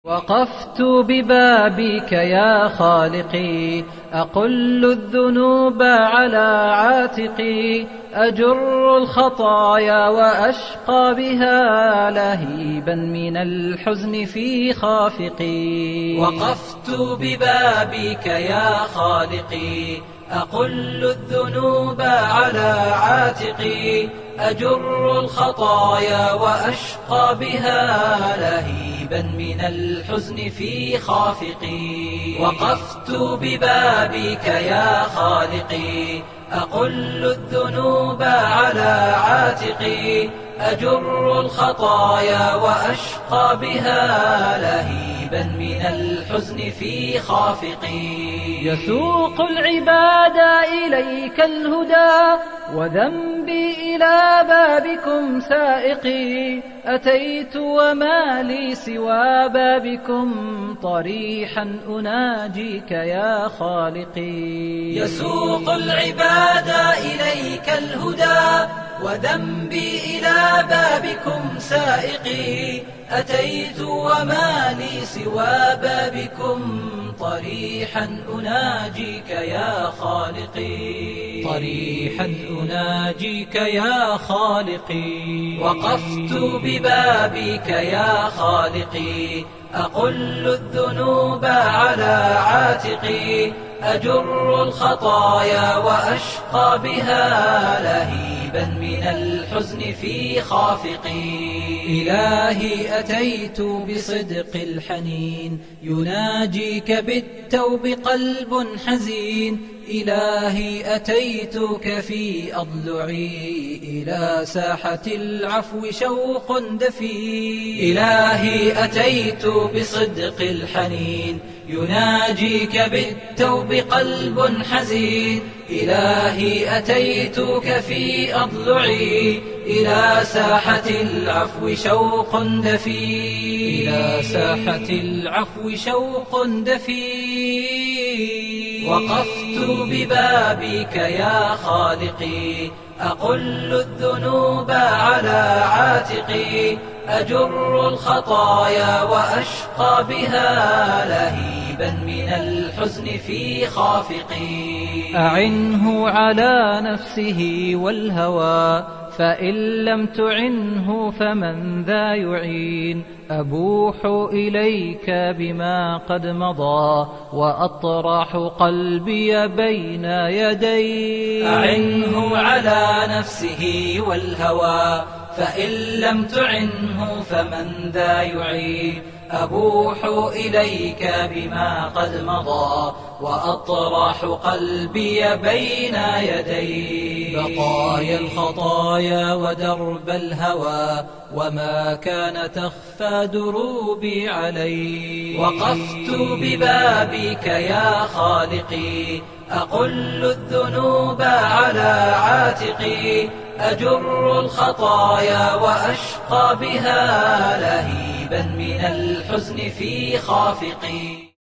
وقفت ببابك يا خالقي، أقل الذنوب على عاتقي، أجر الخطايا وأشقى بها لهيبا من الحزن في خافقي. وقفت ببابك يا خالقي، أقل الذنوب على عاتقي، أجر الخطايا وأشقى بها لهيبا من الحزن في خافقي. وقفت ببابك يا خالقي، أقل الذنوب على عاتقي، أجر الخطايا وأشقى بها لهيبا من الحزن في خافقي. يسوق العباد إليك الهدى، وذنبي إلى بابكم سائقي، أتيت وما لي سوى بابكم طريحا أناجيك يا خالقي. يسوق العباد إليك الهدى، وذنبي إلى بابكم سائقي، أتيت وما لي سوى بابكم طريحا أناجيك يا خالقي. طريحا أناجيك يا خالقي. وقفت ببابك يا خالقي، أقل الذنوب على عاتقي، أجر الخطايا وأشقى بها لهيبا من الحزن في خافقي. إلهي أتيت بصدق الحنين، يناجيك بالتوب قلب حزين. إلهي أتيتك في أضلعي، إلى ساحة العفو شوق دفين. إلهي أتيت بصدق الحنين، يناجيك بالتوب قلب حزين. إلهي أتيتك في أضلعي، إلى ساحة العفو شوق دفين. إلى ساحة العفو شوق دفين. وقفت ببابك يا خالقي، أقل الذنوب على عاتقي، أجر الخطايا وأشقى بها لهيبا من الحزن في خافقي. أعنه على نفسه والهوى، فإن لم تعنه فمن ذا يعين. أبوح إليك بما قد مضى، وأطرح قلبي بين يديك. أعنه على نفسه والهوى، فإن لم تعنه فمن ذا يعين. أبوح إليك بما قد مضى، وأطرح قلبي بين يديك. بقايا الخطايا ودرب الهوى، وما كان تخفى دروبي عليك. وقفت ببابك يا خالقي، أقل الذنوب على عاتقي، أجر الخطايا وأشقى بها لهيبا من الحزن في خافقي.